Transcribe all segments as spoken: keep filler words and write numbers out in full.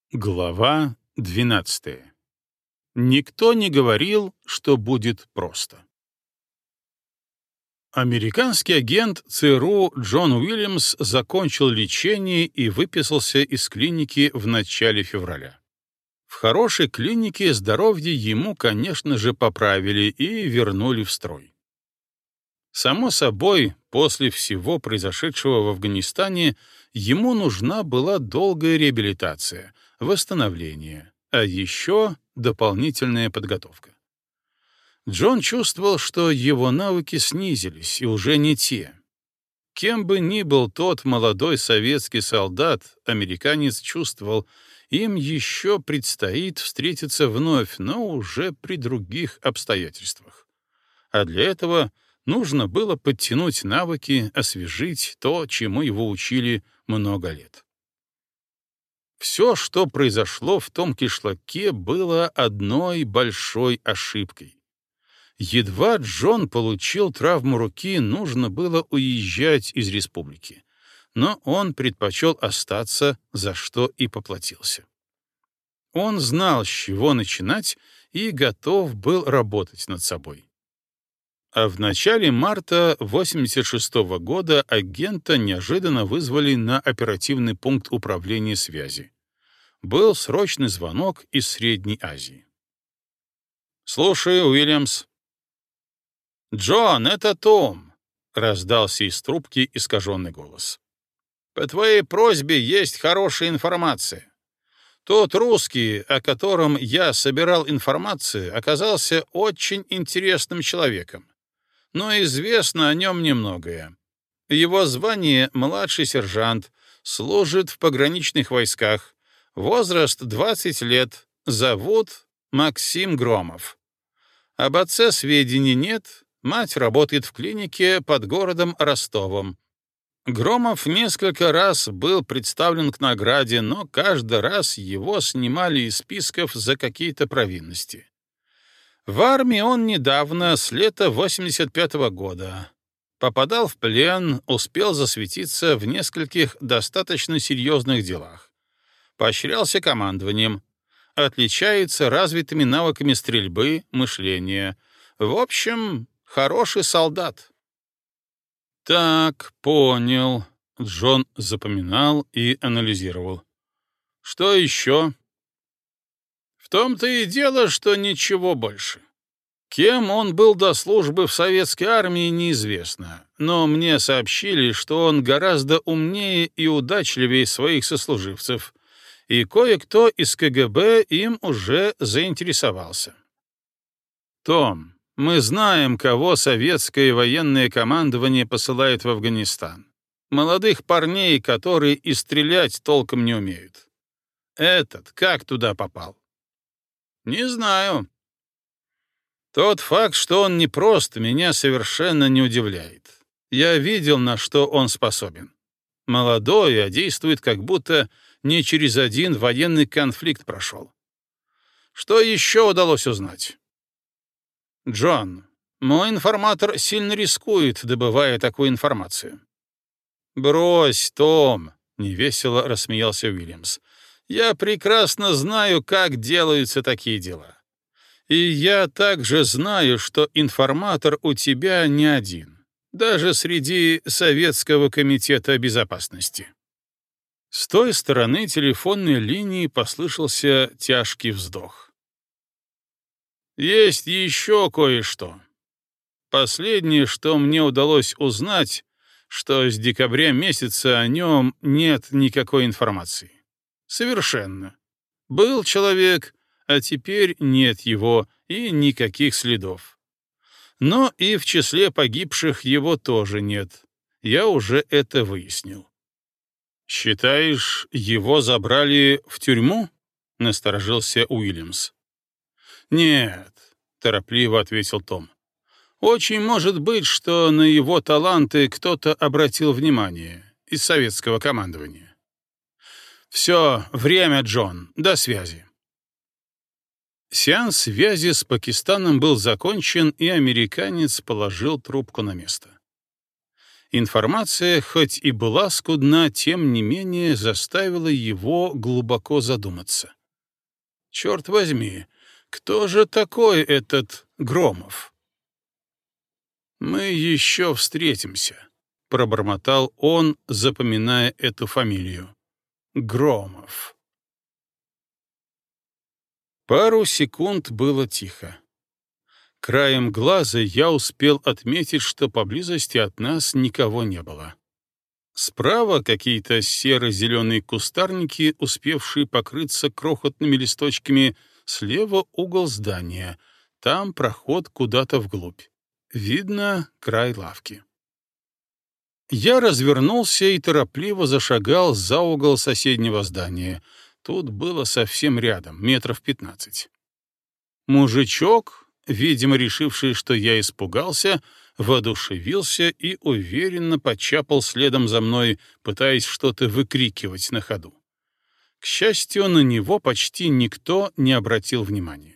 Глава двенадцатая. Никто не говорил, что будет просто. Американский агент ЦРУ Джон Уильямс закончил лечение и выписался из клиники в начале февраля. В хорошей клинике здоровье ему, конечно же, поправили и вернули в строй. Само собой, после всего произошедшего в Афганистане, ему нужна была долгая реабилитация, восстановление, а еще дополнительная подготовка. Джон чувствовал, что его навыки снизились и уже не те. Кем бы ни был тот молодой советский солдат, американец чувствовал, им еще предстоит встретиться вновь, но уже при других обстоятельствах. А для этого нужно было подтянуть навыки, освежить то, чему его учили много лет. Все, что произошло в том кишлаке, было одной большой ошибкой. Едва Джон получил травму руки, нужно было уезжать из республики, но он предпочел остаться, за что и поплатился. Он знал, с чего начинать, и готов был работать над собой. А в начале марта восемьдесят шестого года агента неожиданно вызвали на оперативный пункт управления связи. Был срочный звонок из Средней Азии. «Слушай, Уильямс». «Джон, это Том», — раздался из трубки искаженный голос. «По твоей просьбе есть хорошая информация. Тот русский, о котором я собирал информацию, оказался очень интересным человеком, но известно о нем немногое. Его звание — младший сержант, служит в пограничных войсках, возраст двадцать лет, зовут Максим Громов. Об отце сведений нет, мать работает в клинике под городом Ростовом. Громов несколько раз был представлен к награде, но каждый раз его снимали из списков за какие-то провинности. В армии он недавно, с лета восемьдесят пятого года. Попадал в плен, успел засветиться в нескольких достаточно серьезных делах. Поощрялся командованием. Отличается развитыми навыками стрельбы, мышления. В общем, хороший солдат. «Так, понял». Джон запоминал и анализировал. «Что еще?» «В том-то и дело, что ничего больше. Кем он был до службы в советской армии, неизвестно, но мне сообщили, что он гораздо умнее и удачливее своих сослуживцев, и кое-кто из КГБ им уже заинтересовался. Том, мы знаем, кого советское военное командование посылает в Афганистан. Молодых парней, которые и стрелять толком не умеют. Этот как туда попал? Не знаю. Тот факт, что он непрост, меня совершенно не удивляет. Я видел, на что он способен. Молодой, а действует, как будто не через один военный конфликт прошел. Что еще удалось узнать? Джон, мой информатор сильно рискует, добывая такую информацию. Брось, Том, невесело рассмеялся Уильямс. Я прекрасно знаю, как делаются такие дела. И я также знаю, что информатор у тебя не один, даже среди Советского комитета безопасности. С той стороны телефонной линии послышался тяжкий вздох. Есть еще кое-что. Последнее, что мне удалось узнать, что с декабря месяца о нем нет никакой информации. Совершенно. Был человек, а теперь нет его и никаких следов. Но и в числе погибших его тоже нет. Я уже это выяснил. «Считаешь, его забрали в тюрьму?» — насторожился Уильямс. «Нет», — торопливо ответил Том. «Очень может быть, что на его таланты кто-то обратил внимание из советского командования. Все, время, Джон, до связи». Сеанс связи с Пакистаном был закончен, и американец положил трубку на место. Информация, хоть и была скудна, тем не менее заставила его глубоко задуматься. Черт возьми, кто же такой этот Громов? «Мы еще встретимся», — пробормотал он, запоминая эту фамилию. Громов. Пару секунд было тихо. Краем глаза я успел отметить, что поблизости от нас никого не было. Справа какие-то серо-зеленые кустарники, успевшие покрыться крохотными листочками, слева угол здания, там проход куда-то вглубь. Видно край лавки. Я развернулся и торопливо зашагал за угол соседнего здания. Тут было совсем рядом, метров пятнадцать. Мужичок, видимо, решивший, что я испугался, воодушевился и уверенно почапал следом за мной, пытаясь что-то выкрикивать на ходу. К счастью, на него почти никто не обратил внимания.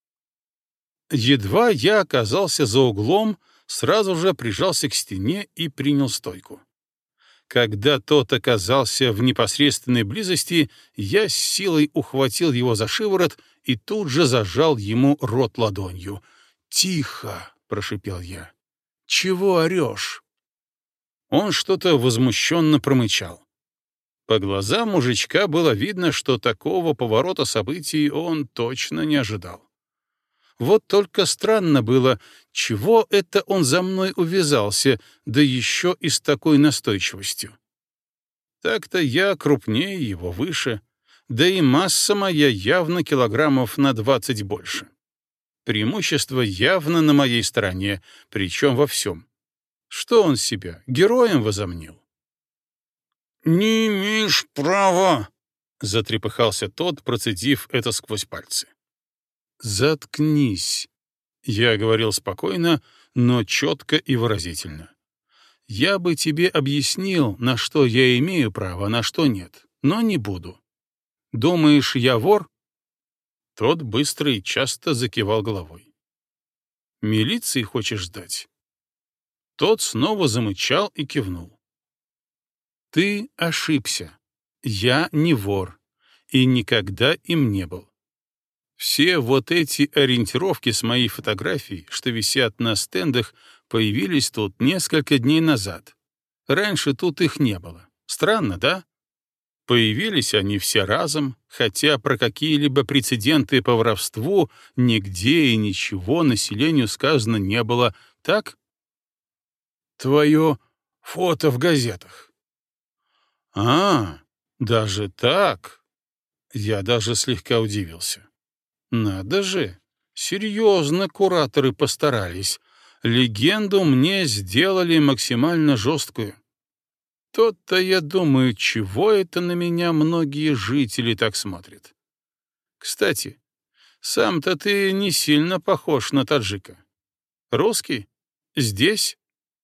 Едва я оказался за углом, сразу же прижался к стене и принял стойку. Когда тот оказался в непосредственной близости, я с силой ухватил его за шиворот и тут же зажал ему рот ладонью. «Тихо!» — прошипел я. «Чего орешь?» Он что-то возмущенно промычал. По глазам мужичка было видно, что такого поворота событий он точно не ожидал. Вот только странно было, чего это он за мной увязался, да еще и с такой настойчивостью. Так-то я крупнее его, выше, да и масса моя явно килограммов на двадцать больше. Преимущество явно на моей стороне, причем во всем. Что он себя героем возомнил? «Не имеешь права!» — затрепыхался тот, процедив это сквозь пальцы. «Заткнись», — я говорил спокойно, но четко и выразительно. «Я бы тебе объяснил, на что я имею право, а на что нет, но не буду. Думаешь, я вор?» Тот быстро и часто закивал головой. «Милиции хочешь ждать?» Тот снова замычал и кивнул. «Ты ошибся. Я не вор и никогда им не был. Все вот эти ориентировки с моей фотографией, что висят на стендах, появились тут несколько дней назад. Раньше тут их не было. Странно, да? Появились они все разом, хотя про какие-либо прецеденты по воровству нигде и ничего населению сказано не было, так? Твое фото в газетах. А, даже так? Я даже слегка удивился. Надо же, серьезно кураторы постарались. Легенду мне сделали максимально жесткую. Тот-то, я думаю, чего это на меня многие жители так смотрят. Кстати, сам-то ты не сильно похож на таджика. Русский? Здесь?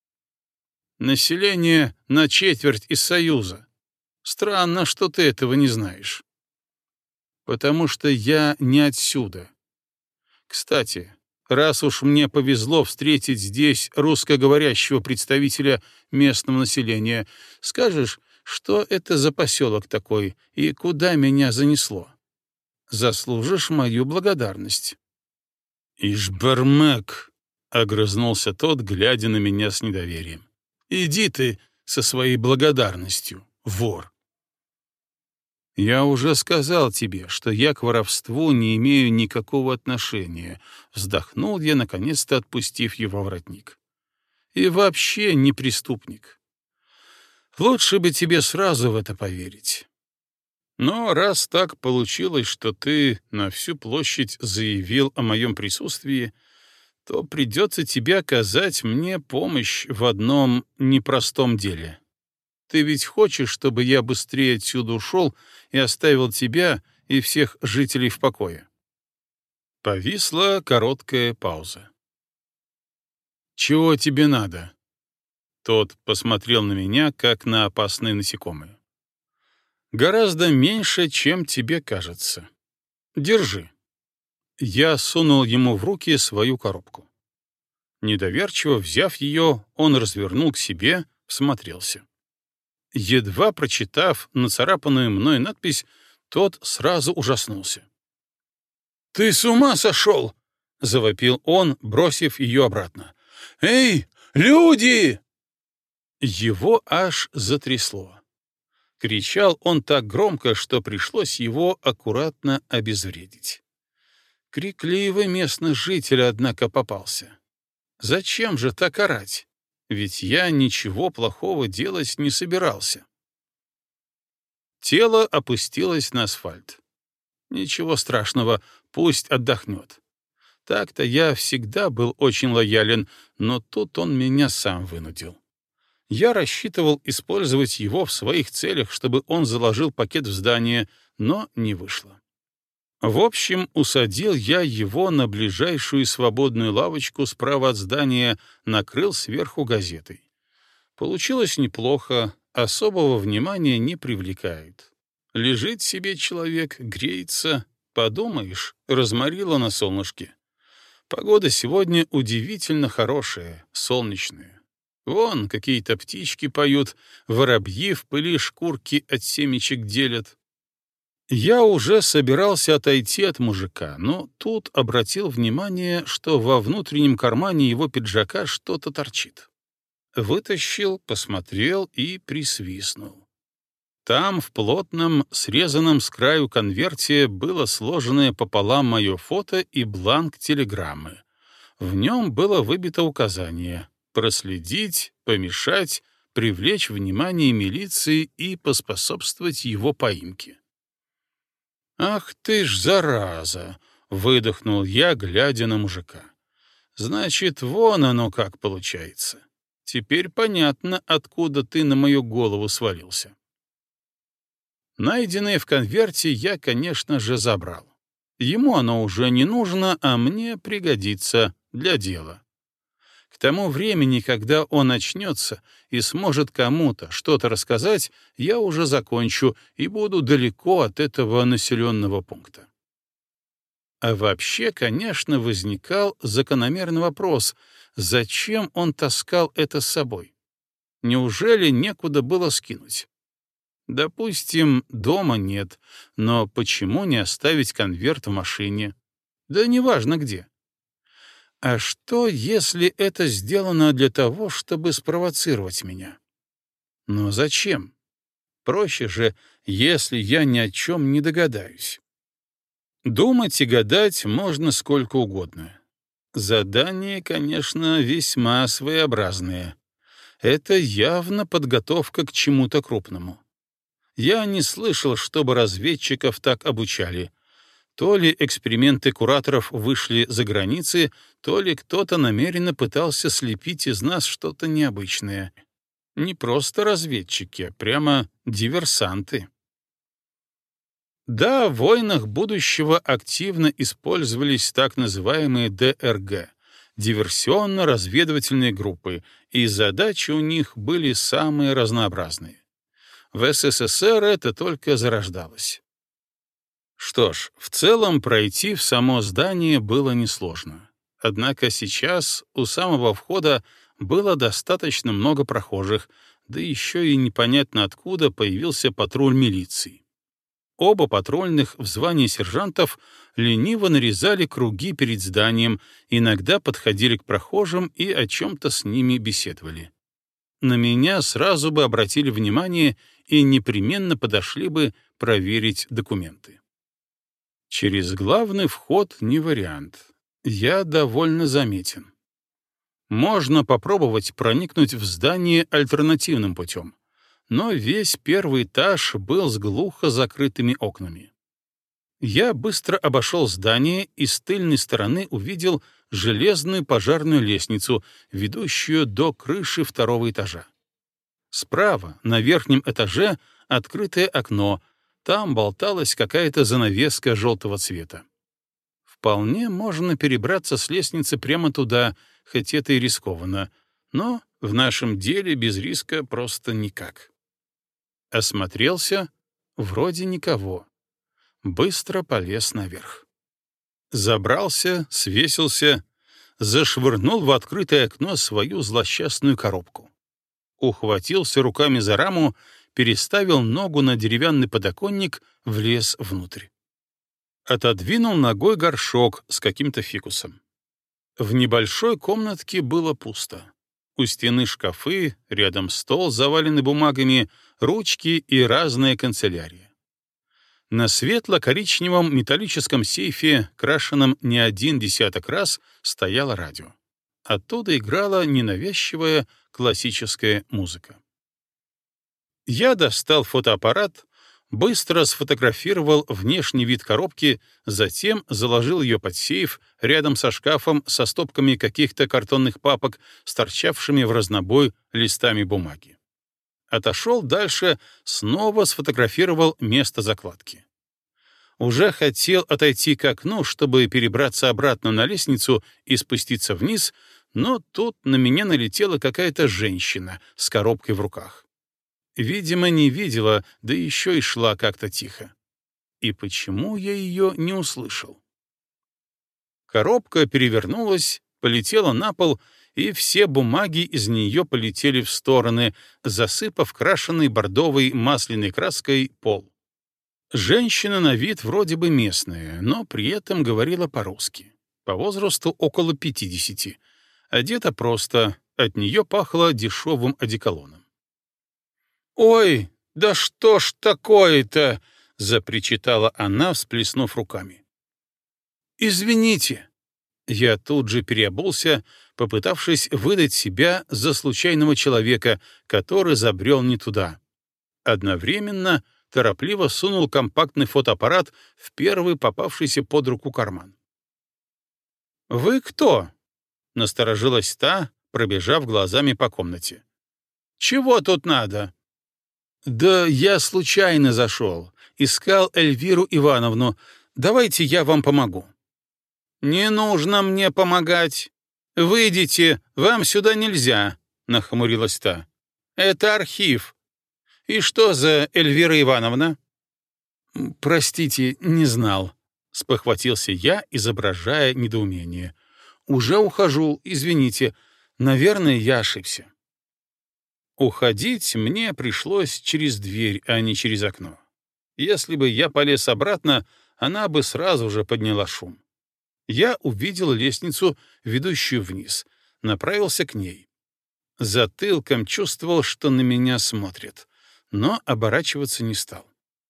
Население на четверть из Союза. Странно, что ты этого не знаешь. Потому что я не отсюда. Кстати, раз уж мне повезло встретить здесь русскоговорящего представителя местного населения, скажешь, что это за поселок такой и куда меня занесло? Заслужишь мою благодарность. «Ишбармек», — огрызнулся тот, глядя на меня с недоверием. «Иди ты со своей благодарностью, вор». «Я уже сказал тебе, что я к воровству не имею никакого отношения», — вздохнул я, наконец-то отпустив его воротник. «И вообще не преступник. Лучше бы тебе сразу в это поверить. Но раз так получилось, что ты на всю площадь заявил о моем присутствии, то придется тебе оказать мне помощь в одном непростом деле. Ты ведь хочешь, чтобы я быстрее отсюда ушел и оставил тебя и всех жителей в покое?» Повисла короткая пауза. «Чего тебе надо?» Тот посмотрел на меня, как на опасное насекомое. «Гораздо меньше, чем тебе кажется. Держи». Я сунул ему в руки свою коробку. Недоверчиво взяв ее, он развернул к себе, всмотрелся. Едва прочитав нацарапанную мной надпись, тот сразу ужаснулся. «Ты с ума сошел!» — завопил он, бросив ее обратно. «Эй, люди!» Его аж затрясло. Кричал он так громко, что пришлось его аккуратно обезвредить. Крикливый местный житель, однако, попался. Зачем же так орать? Ведь я ничего плохого делать не собирался. Тело опустилось на асфальт. Ничего страшного, пусть отдохнет. Так-то я всегда был очень лоялен, но тут он меня сам вынудил. Я рассчитывал использовать его в своих целях, чтобы он заложил пакет в здание, но не вышло. В общем, усадил я его на ближайшую свободную лавочку справа от здания, накрыл сверху газетой. Получилось неплохо, особого внимания не привлекает. Лежит себе человек, греется, подумаешь, разморило на солнышке. Погода сегодня удивительно хорошая, солнечная. Вон какие-то птички поют, воробьи в пыли шкурки от семечек делят. Я уже собирался отойти от мужика, но тут обратил внимание, что во внутреннем кармане его пиджака что-то торчит. Вытащил, посмотрел и присвистнул. Там в плотном, срезанном с краю конверте было сложенное пополам мое фото и бланк телеграммы. В нем было выбито указание проследить, помешать, привлечь внимание милиции и поспособствовать его поимке. «Ах ты ж, зараза!» — выдохнул я, глядя на мужика. «Значит, вон оно как получается. Теперь понятно, откуда ты на мою голову свалился». Найденное в конверте я, конечно же, забрал. Ему оно уже не нужно, а мне пригодится для дела. К тому времени, когда он очнется и сможет кому-то что-то рассказать, я уже закончу и буду далеко от этого населенного пункта. А вообще, конечно, возникал закономерный вопрос, зачем он таскал это с собой? Неужели некуда было скинуть? Допустим, дома нет, но почему не оставить конверт в машине? Да неважно где. А что, если это сделано для того, чтобы спровоцировать меня? Но зачем? Проще же, если я ни о чем не догадаюсь. Думать и гадать можно сколько угодно. Задание, конечно, весьма своеобразное. Это явно подготовка к чему-то крупному. Я не слышал, чтобы разведчиков так обучали. То ли эксперименты кураторов вышли за границы, то ли кто-то намеренно пытался слепить из нас что-то необычное. Не просто разведчики, а прямо диверсанты. Да, в войнах будущего активно использовались так называемые дэ эр гэ — диверсионно-разведывательные группы, и задачи у них были самые разнообразные. В эс эс эс эр это только зарождалось. Что ж, в целом пройти в само здание было несложно. Однако сейчас у самого входа было достаточно много прохожих, да еще и непонятно откуда появился патруль милиции. Оба патрульных в звании сержантов лениво нарезали круги перед зданием, иногда подходили к прохожим и о чем-то с ними беседовали. На меня сразу бы обратили внимание и непременно подошли бы проверить документы. Через главный вход не вариант. Я довольно заметен. Можно попробовать проникнуть в здание альтернативным путем, но весь первый этаж был с глухо закрытыми окнами. Я быстро обошел здание и с тыльной стороны увидел железную пожарную лестницу, ведущую до крыши второго этажа. Справа, на верхнем этаже, открытое окно, там болталась какая-то занавеска желтого цвета. Вполне можно перебраться с лестницы прямо туда, хоть это и рискованно, но в нашем деле без риска просто никак. Осмотрелся, вроде никого. Быстро полез наверх. Забрался, свесился, зашвырнул в открытое окно свою злосчастную коробку. ухватился руками за раму, переставил ногу на деревянный подоконник, влез внутрь. Отодвинул ногой горшок с каким-то фикусом. В небольшой комнатке было пусто. У стены шкафы, рядом стол, заваленный бумагами, ручки и разная канцелярия. На светло-коричневом металлическом сейфе, крашенном не один десяток раз, стояло радио. Оттуда играла ненавязчивая классическая музыка. Я достал фотоаппарат, быстро сфотографировал внешний вид коробки, затем заложил ее под сейф рядом со шкафом со стопками каких-то картонных папок с торчавшими в разнобой листами бумаги. Отошел дальше, снова сфотографировал место закладки. Уже хотел отойти к окну, чтобы перебраться обратно на лестницу и спуститься вниз, но тут на меня налетела какая-то женщина с коробкой в руках. Видимо, не видела, да еще и шла как-то тихо. И почему я ее не услышал? Коробка перевернулась, полетела на пол, и все бумаги из нее полетели в стороны, засыпав крашеной бордовой масляной краской пол. Женщина на вид вроде бы местная, но при этом говорила по-русски. По возрасту около пятидесяти. Одета просто, от нее пахло дешевым одеколоном. «Ой, да что ж такое-то!» — запричитала она, всплеснув руками. «Извините». Я тут же переобулся, попытавшись выдать себя за случайного человека, который забрел не туда. Одновременно торопливо сунул компактный фотоаппарат в первый попавшийся под руку карман. «Вы кто?» — насторожилась та, пробежав глазами по комнате. «Чего тут надо?» «Да я случайно зашел. Искал Эльвиру Ивановну. Давайте я вам помогу». «Не нужно мне помогать. Выйдите, вам сюда нельзя», — нахмурилась та. «Это архив. И что за Эльвира Ивановна?» «Простите, не знал», — спохватился я, изображая недоумение. «Уже ухожу, извините. Наверное, я ошибся». Уходить мне пришлось через дверь, а не через окно. Если бы я полез обратно, она бы сразу же подняла шум. Я увидел лестницу, ведущую вниз, направился к ней. Затылком чувствовал, что на меня смотрят, но оборачиваться не стал.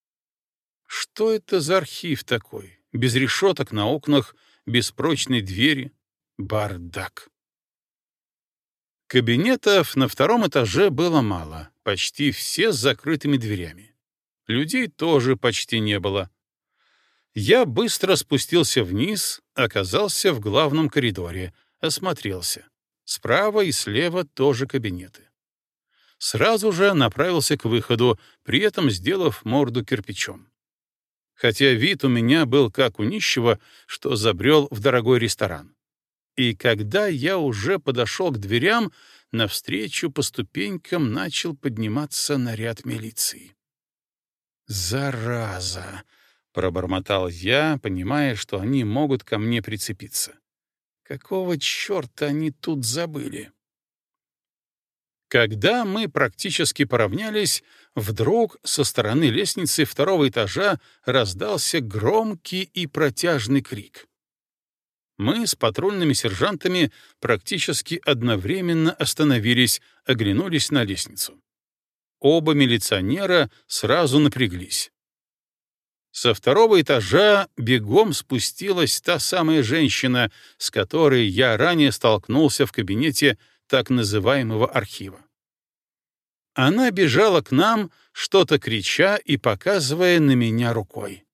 Что это за архив такой? Без решеток на окнах, без прочной двери. Бардак. Кабинетов на втором этаже было мало, почти все с закрытыми дверями. Людей тоже почти не было. Я быстро спустился вниз, оказался в главном коридоре, осмотрелся. Справа и слева тоже кабинеты. Сразу же направился к выходу, при этом сделав морду кирпичом. Хотя вид у меня был как у нищего, что забрел в дорогой ресторан. И когда я уже подошел к дверям, навстречу по ступенькам начал подниматься наряд милиции. «Зараза!» — пробормотал я, понимая, что они могут ко мне прицепиться. «Какого черта они тут забыли?» Когда мы практически поравнялись, вдруг со стороны лестницы второго этажа раздался громкий и протяжный крик. Мы с патрульными сержантами практически одновременно остановились, оглянулись на лестницу. Оба милиционера сразу напряглись. Со второго этажа бегом спустилась та самая женщина, с которой я ранее столкнулся в кабинете так называемого архива. Она бежала к нам, что-то крича и показывая на меня рукой.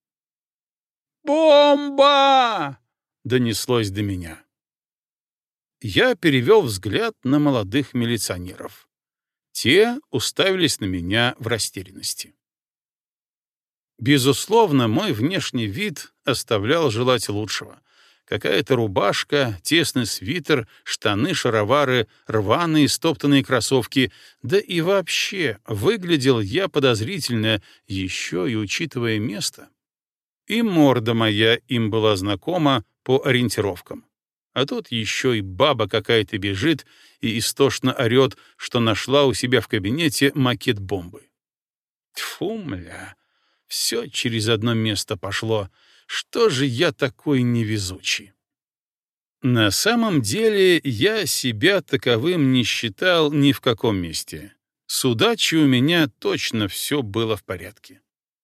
«Бомба!» — донеслось до меня. Я перевел взгляд на молодых милиционеров. Те уставились на меня в растерянности. Безусловно, мой внешний вид оставлял желать лучшего. Какая-то рубашка, тесный свитер, штаны-шаровары, рваные стоптанные кроссовки, да и вообще выглядел я подозрительно, еще и учитывая место. И морда моя им была знакома по ориентировкам. А тут еще и баба какая-то бежит и истошно орет, что нашла у себя в кабинете макет бомбы. Тьфу, мля, все через одно место пошло. Что же я такой невезучий? На самом деле я себя таковым не считал ни в каком месте. С удачей у меня точно все было в порядке.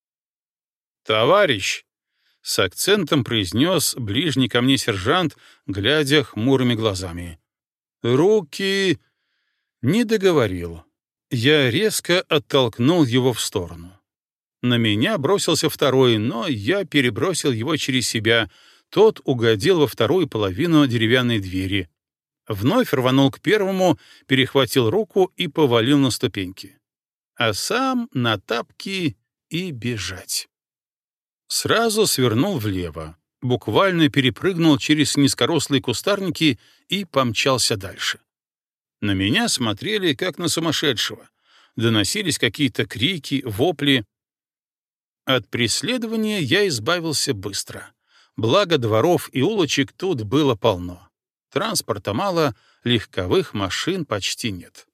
«Товарищ!» — с акцентом произнес ближний ко мне сержант, глядя хмурыми глазами. «Руки...» Не договорил. Я резко оттолкнул его в сторону. На меня бросился второй, но я перебросил его через себя. Тот угодил во вторую половину деревянной двери. Вновь рванул к первому, перехватил руку и повалил на ступеньки. А сам на тапки и бежать. Сразу свернул влево, буквально перепрыгнул через низкорослые кустарники и помчался дальше. На меня смотрели, как на сумасшедшего. Доносились какие-то крики, вопли. От преследования я избавился быстро. Благо дворов и улочек тут было полно. Транспорта мало, легковых машин почти нет.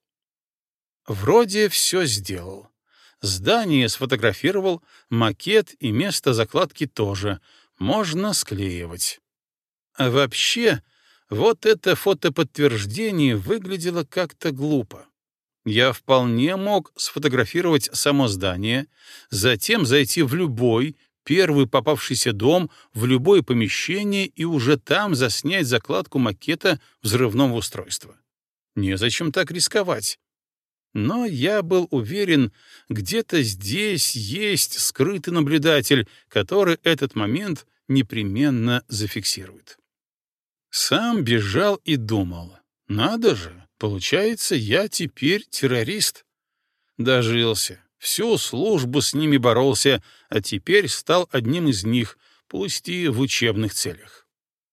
Вроде все сделал. Здание сфотографировал, макет и место закладки тоже. Можно склеивать. А вообще, вот это фотоподтверждение выглядело как-то глупо. Я вполне мог сфотографировать само здание, затем зайти в любой, первый попавшийся дом, в любое помещение и уже там заснять закладку макета взрывного устройства. Незачем так рисковать. Но я был уверен, где-то здесь есть скрытый наблюдатель, который этот момент непременно зафиксирует. Сам бежал и думал, надо же, получается, я теперь террорист. Дожился, всю службу с ними боролся, а теперь стал одним из них, пусть и в учебных целях.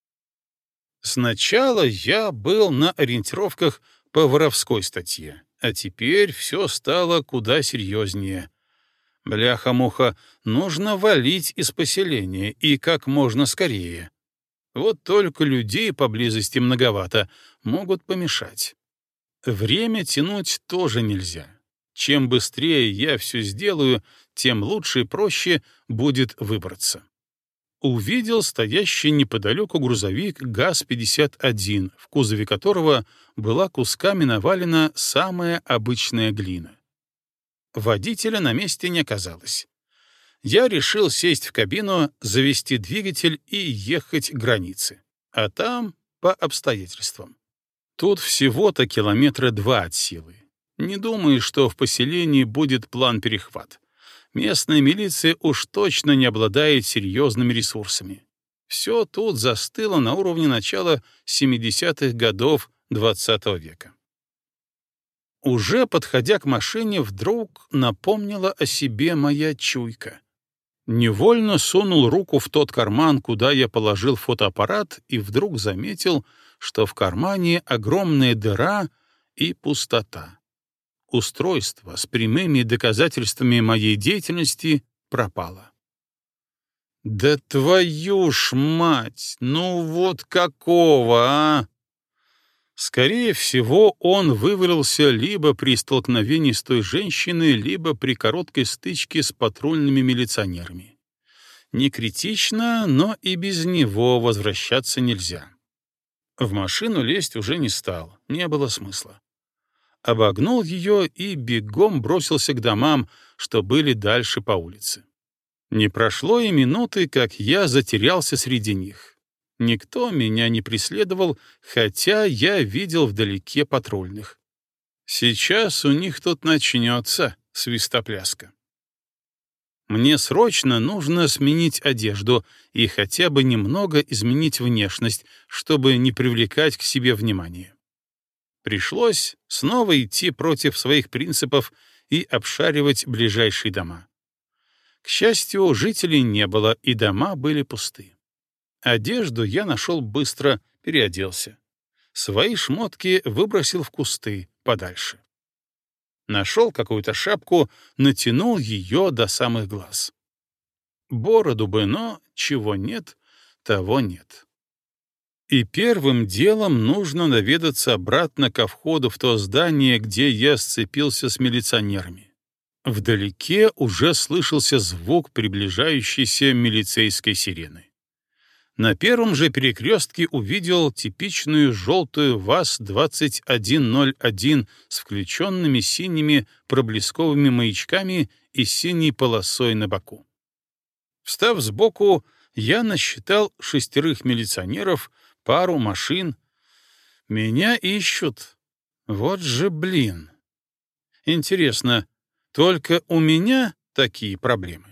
Сначала я был на ориентировках по воровской статье, а теперь все стало куда серьезнее. Бляха-муха, нужно валить из поселения и как можно скорее. Вот только людей поблизости многовато, могут помешать. Время тянуть тоже нельзя. Чем быстрее я все сделаю, тем лучше и проще будет выбраться. Увидел стоящий неподалеку грузовик ГАЗ пятьдесят один, в кузове которого была кусками навалена самая обычная глина. Водителя на месте не оказалось. Я решил сесть в кабину, завести двигатель и ехать к границе, а там по обстоятельствам. Тут всего-то километра два от силы. Не думаю, что в поселении будет план-перехват. Местная милиция уж точно не обладает серьезными ресурсами. Все тут застыло на уровне начала семидесятых годов двадцатого века. Уже подходя к машине, вдруг напомнила о себе моя чуйка. Невольно сунул руку в тот карман, куда я положил фотоаппарат, и вдруг заметил, что в кармане огромная дыра и пустота. Устройство с прямыми доказательствами моей деятельности пропало. Да твою ж мать! Ну вот какого, а! Скорее всего, он вывалился либо при столкновении с той женщиной, либо при короткой стычке с патрульными милиционерами. Не критично, но и без него возвращаться нельзя. В машину лезть уже не стал, не было смысла. Обогнул ее и бегом бросился к домам, что были дальше по улице. Не прошло и минуты, как я затерялся среди них. Никто меня не преследовал, хотя я видел вдалеке патрульных. Сейчас у них тут начнется свистопляска. Мне срочно нужно сменить одежду и хотя бы немного изменить внешность, чтобы не привлекать к себе внимания. Пришлось снова идти против своих принципов и обшаривать ближайшие дома. К счастью, жителей не было, и дома были пусты. Одежду я нашел быстро, переоделся. Свои шмотки выбросил в кусты подальше. Нашел какую-то шапку, натянул ее до самых глаз. Бороду бы, но чего нет, того нет. И первым делом нужно наведаться обратно ко входу в то здание, где я сцепился с милиционерами. Вдалеке уже слышался звук приближающейся милицейской сирены. На первом же перекрестке увидел типичную желтую ВАЗ двадцать один ноль один с включенными синими проблесковыми маячками и синей полосой на боку. Встав сбоку, я насчитал шестерых милиционеров, пару машин. Меня ищут. Вот же блин. Интересно, только у меня такие проблемы?